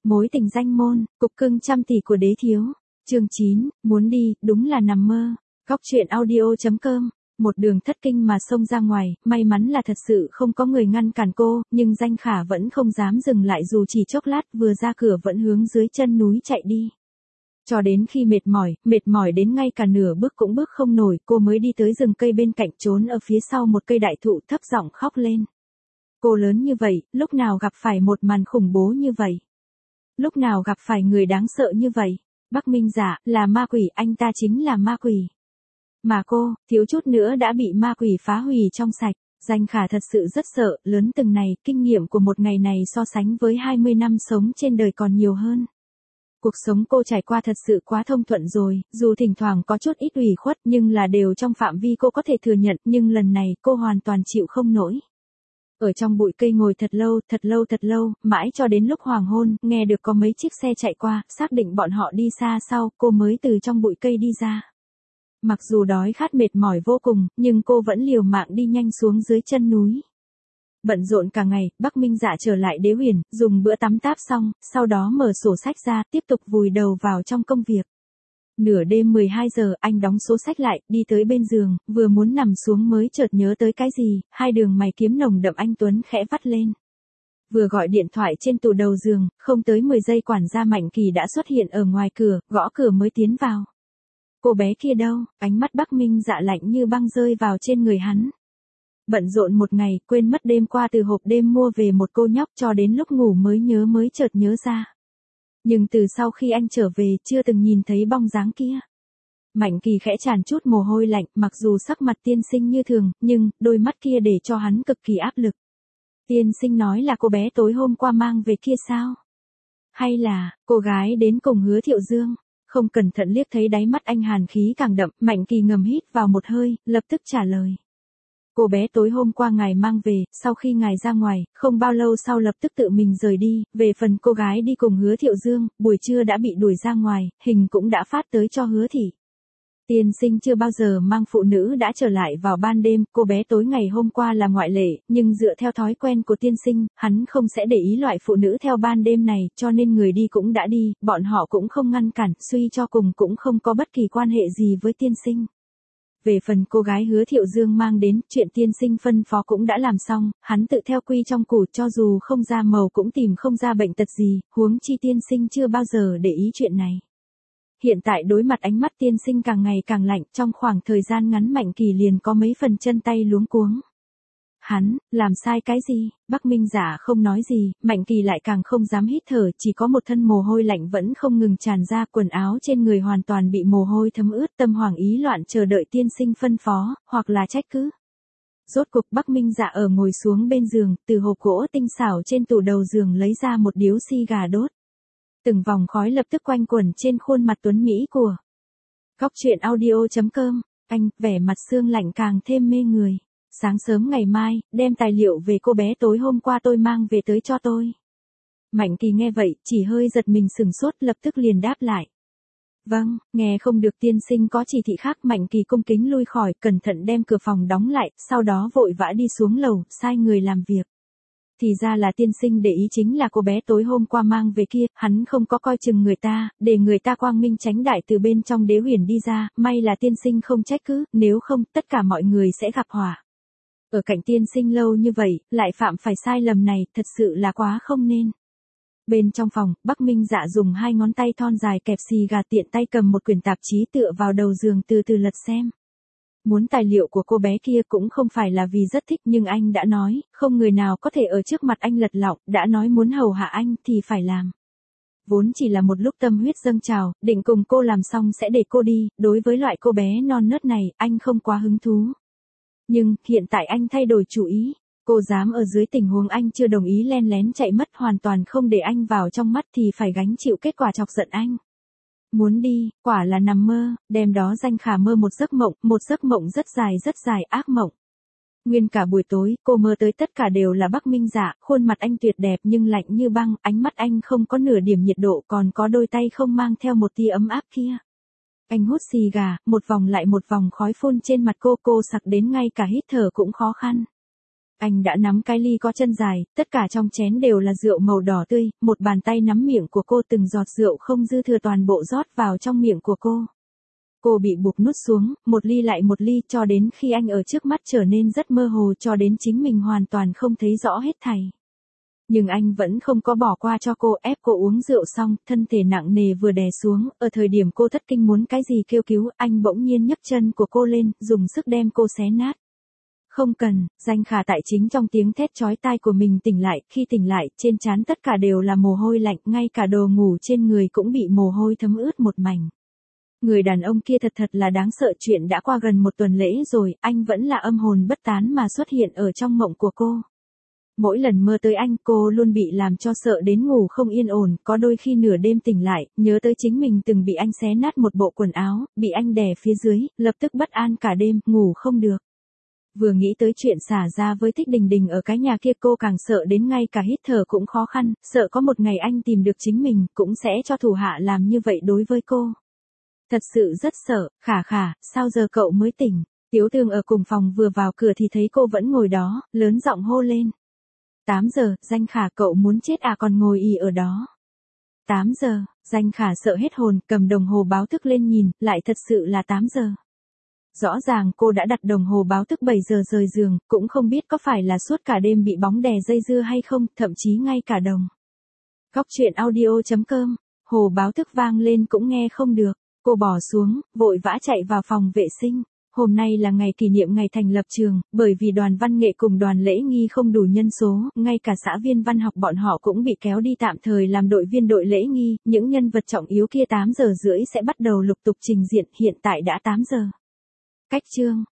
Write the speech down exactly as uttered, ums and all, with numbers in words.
Mối tình danh môn, cục cưng trăm tỷ của đế thiếu. Chương chín, muốn đi, đúng là nằm mơ. Góc truyện audio chấm com. Một đường thất kinh mà xông ra ngoài, may mắn là thật sự không có người ngăn cản cô, nhưng Danh Khả vẫn không dám dừng lại dù chỉ chốc lát, vừa ra cửa vẫn hướng dưới chân núi chạy đi. Cho đến khi mệt mỏi, mệt mỏi đến ngay cả nửa bước cũng bước không nổi, cô mới đi tới rừng cây bên cạnh, trốn ở phía sau một cây đại thụ, thấp giọng khóc lên. Cô lớn như vậy, lúc nào gặp phải một màn khủng bố như vậy? Lúc nào gặp phải người đáng sợ như vậy? Bắc Minh Dạ, là ma quỷ, anh ta chính là ma quỷ. Mà cô, thiếu chút nữa đã bị ma quỷ phá hủy trong sạch. Danh Khả thật sự rất sợ, lớn từng này, kinh nghiệm của một ngày này so sánh với hai mươi năm sống trên đời còn nhiều hơn. Cuộc sống cô trải qua thật sự quá thông thuận rồi, dù thỉnh thoảng có chút ít ủy khuất nhưng là đều trong phạm vi cô có thể thừa nhận, nhưng lần này cô hoàn toàn chịu không nổi. Ở trong bụi cây ngồi thật lâu, thật lâu thật lâu, mãi cho đến lúc hoàng hôn, nghe được có mấy chiếc xe chạy qua, xác định bọn họ đi xa sau, cô mới từ trong bụi cây đi ra. Mặc dù đói khát mệt mỏi vô cùng, nhưng cô vẫn liều mạng đi nhanh xuống dưới chân núi. Bận rộn cả ngày, Bắc Minh Dạ trở lại Đế Huyền, dùng bữa tắm táp xong, sau đó mở sổ sách ra, tiếp tục vùi đầu vào trong công việc. Nửa đêm mười hai giờ, anh đóng số sách lại, đi tới bên giường, vừa muốn nằm xuống mới chợt nhớ tới cái gì, hai đường mày kiếm nồng đậm anh Tuấn khẽ vắt lên. Vừa gọi điện thoại trên tủ đầu giường, không tới mười giây quản gia Mạnh Kỳ đã xuất hiện ở ngoài cửa, gõ cửa mới tiến vào. Cô bé kia đâu? Ánh mắt Bắc Minh Dạ lạnh như băng rơi vào trên người hắn. Bận rộn một ngày, quên mất đêm qua từ hộp đêm mua về một cô nhóc, cho đến lúc ngủ mới nhớ mới chợt nhớ ra. Nhưng từ sau khi anh trở về, chưa từng nhìn thấy bóng dáng kia. Mạnh Kỳ khẽ tràn chút mồ hôi lạnh, mặc dù sắc mặt tiên sinh như thường, nhưng đôi mắt kia để cho hắn cực kỳ áp lực. Tiên sinh nói là cô bé tối hôm qua mang về kia sao? Hay là cô gái đến cùng Hứa Thiệu Dương? Không cẩn thận liếc thấy đáy mắt anh hàn khí càng đậm, Mạnh Kỳ ngầm hít vào một hơi, lập tức trả lời. Cô bé tối hôm qua ngài mang về, sau khi ngài ra ngoài, không bao lâu sau lập tức tự mình rời đi, về phần cô gái đi cùng Hứa Thiệu Dương, buổi trưa đã bị đuổi ra ngoài, hình cũng đã phát tới cho Hứa thị. Tiên sinh chưa bao giờ mang phụ nữ đã trở lại vào ban đêm, cô bé tối ngày hôm qua là ngoại lệ, nhưng dựa theo thói quen của tiên sinh, hắn không sẽ để ý loại phụ nữ theo ban đêm này, cho nên người đi cũng đã đi, bọn họ cũng không ngăn cản, suy cho cùng cũng không có bất kỳ quan hệ gì với tiên sinh. Về phần cô gái Hứa Thiệu Dương mang đến, chuyện tiên sinh phân phó cũng đã làm xong, hắn tự theo quy trong củ, cho dù không ra màu cũng tìm không ra bệnh tật gì, huống chi tiên sinh chưa bao giờ để ý chuyện này. Hiện tại đối mặt ánh mắt tiên sinh càng ngày càng lạnh, trong khoảng thời gian ngắn Mạnh Kỳ liền có mấy phần chân tay luống cuống. Hắn, làm sai cái gì? Bắc Minh Dạ không nói gì, Mạnh Kỳ lại càng không dám hít thở, chỉ có một thân mồ hôi lạnh vẫn không ngừng tràn ra, quần áo trên người hoàn toàn bị mồ hôi thấm ướt, tâm hoảng ý loạn chờ đợi tiên sinh phân phó, hoặc là trách cứ. Rốt cục Bắc Minh Dạ ở ngồi xuống bên giường, từ hộp gỗ tinh xảo trên tủ đầu giường lấy ra một điếu xi gà đốt. Từng vòng khói lập tức quanh quẩn trên khuôn mặt tuấn mỹ của. Góc truyện audio chấm com, anh, vẻ mặt sương lạnh càng thêm mê người. Sáng sớm ngày mai, đem tài liệu về cô bé tối hôm qua tôi mang về tới cho tôi. Mạnh Kỳ nghe vậy, chỉ hơi giật mình sừng sốt, lập tức liền đáp lại. Vâng, nghe không được tiên sinh có chỉ thị khác, Mạnh Kỳ cung kính lui khỏi, cẩn thận đem cửa phòng đóng lại, sau đó vội vã đi xuống lầu, sai người làm việc. Thì ra là tiên sinh để ý chính là cô bé tối hôm qua mang về kia, hắn không có coi chừng người ta, để người ta quang minh chánh đại từ bên trong Đế Huyền đi ra, may là tiên sinh không trách cứ, nếu không, tất cả mọi người sẽ gặp họa. Ở cạnh tiên sinh lâu như vậy, lại phạm phải sai lầm này, thật sự là quá không nên. Bên trong phòng, Bắc Minh Dạ dùng hai ngón tay thon dài kẹp xì gà, tiện tay cầm một quyển tạp chí tựa vào đầu giường từ từ lật xem. Muốn tài liệu của cô bé kia cũng không phải là vì rất thích, nhưng anh đã nói, không người nào có thể ở trước mặt anh lật lọng, đã nói muốn hầu hạ anh thì phải làm. Vốn chỉ là một lúc tâm huyết dâng trào, định cùng cô làm xong sẽ để cô đi, đối với loại cô bé non nớt này, anh không quá hứng thú. Nhưng, hiện tại anh thay đổi chủ ý, cô dám ở dưới tình huống anh chưa đồng ý len lén chạy mất, hoàn toàn không để anh vào trong mắt thì phải gánh chịu kết quả chọc giận anh. Muốn đi, quả là nằm mơ, đêm đó Danh Khả mơ một giấc mộng, một giấc mộng rất dài rất dài, ác mộng. Nguyên cả buổi tối, cô mơ tới tất cả đều là Bắc Minh Dạ, khuôn mặt anh tuyệt đẹp nhưng lạnh như băng, ánh mắt anh không có nửa điểm nhiệt độ, còn có đôi tay không mang theo một tia ấm áp kia. Anh hút xì gà, một vòng lại một vòng khói phun trên mặt cô, cô sặc đến ngay cả hít thở cũng khó khăn. Anh đã nắm cái ly có chân dài, tất cả trong chén đều là rượu màu đỏ tươi, một bàn tay nắm miệng của cô, từng giọt rượu không dư thừa toàn bộ rót vào trong miệng của cô. Cô bị buộc nuốt xuống, một ly lại một ly, cho đến khi anh ở trước mắt trở nên rất mơ hồ, cho đến chính mình hoàn toàn không thấy rõ hết thảy. Nhưng anh vẫn không có bỏ qua cho cô, ép cô uống rượu xong, thân thể nặng nề vừa đè xuống, ở thời điểm cô thất kinh muốn cái gì kêu cứu, anh bỗng nhiên nhấc chân của cô lên, dùng sức đem cô xé nát. Không cần, Danh Khả tại chính trong tiếng thét chói tai của mình tỉnh lại, khi tỉnh lại, trên trán tất cả đều là mồ hôi lạnh, ngay cả đồ ngủ trên người cũng bị mồ hôi thấm ướt một mảnh. Người đàn ông kia thật thật là đáng sợ, chuyện đã qua gần một tuần lễ rồi, anh vẫn là âm hồn bất tán mà xuất hiện ở trong mộng của cô. Mỗi lần mơ tới anh, cô luôn bị làm cho sợ đến ngủ không yên ổn, có đôi khi nửa đêm tỉnh lại, nhớ tới chính mình từng bị anh xé nát một bộ quần áo, bị anh đè phía dưới, lập tức bất an cả đêm, ngủ không được. Vừa nghĩ tới chuyện xả ra với Thích Đình Đình ở cái nhà kia, cô càng sợ đến ngay cả hít thở cũng khó khăn, sợ có một ngày anh tìm được chính mình, cũng sẽ cho thủ hạ làm như vậy đối với cô. Thật sự rất sợ. Khả Khả, sao giờ cậu mới tỉnh? Tiếu Tường ở cùng phòng vừa vào cửa thì thấy cô vẫn ngồi đó, lớn giọng hô lên. tám giờ, Danh Khả, cậu muốn chết à, còn ngồi ì ở đó. tám giờ, Danh Khả sợ hết hồn, cầm đồng hồ báo thức lên nhìn, lại thật sự là tám giờ. Rõ ràng cô đã đặt đồng hồ báo thức bảy giờ rời giường, cũng không biết có phải là suốt cả đêm bị bóng đè dây dưa hay không, thậm chí ngay cả đồng. Góc truyện audio chấm com, hồ báo thức vang lên cũng nghe không được. Cô bỏ xuống, vội vã chạy vào phòng vệ sinh. Hôm nay là ngày kỷ niệm ngày thành lập trường, bởi vì đoàn văn nghệ cùng đoàn lễ nghi không đủ nhân số, ngay cả xã viên văn học bọn họ cũng bị kéo đi tạm thời làm đội viên đội lễ nghi, những nhân vật trọng yếu kia tám giờ rưỡi sẽ bắt đầu lục tục trình diện, hiện tại đã tám giờ. Cách chương